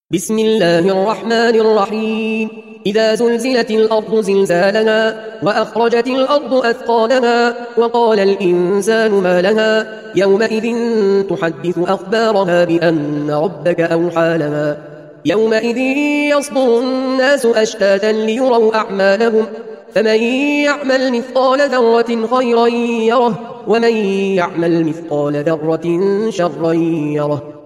بسم الله الرحمن الرحيم إذا زلزلت الأرض زلزالها وأخرجت الأرض أثقالها وقال الإنسان ما لها يومئذ تحدث أخبارها بأن ربك أوحى لها يومئذ يصدر الناس أشتاتا ليروا أعمالهم فمن يعمل مثقال ذرة خيرا يره ومن يعمل مثقال ذرة شرا يره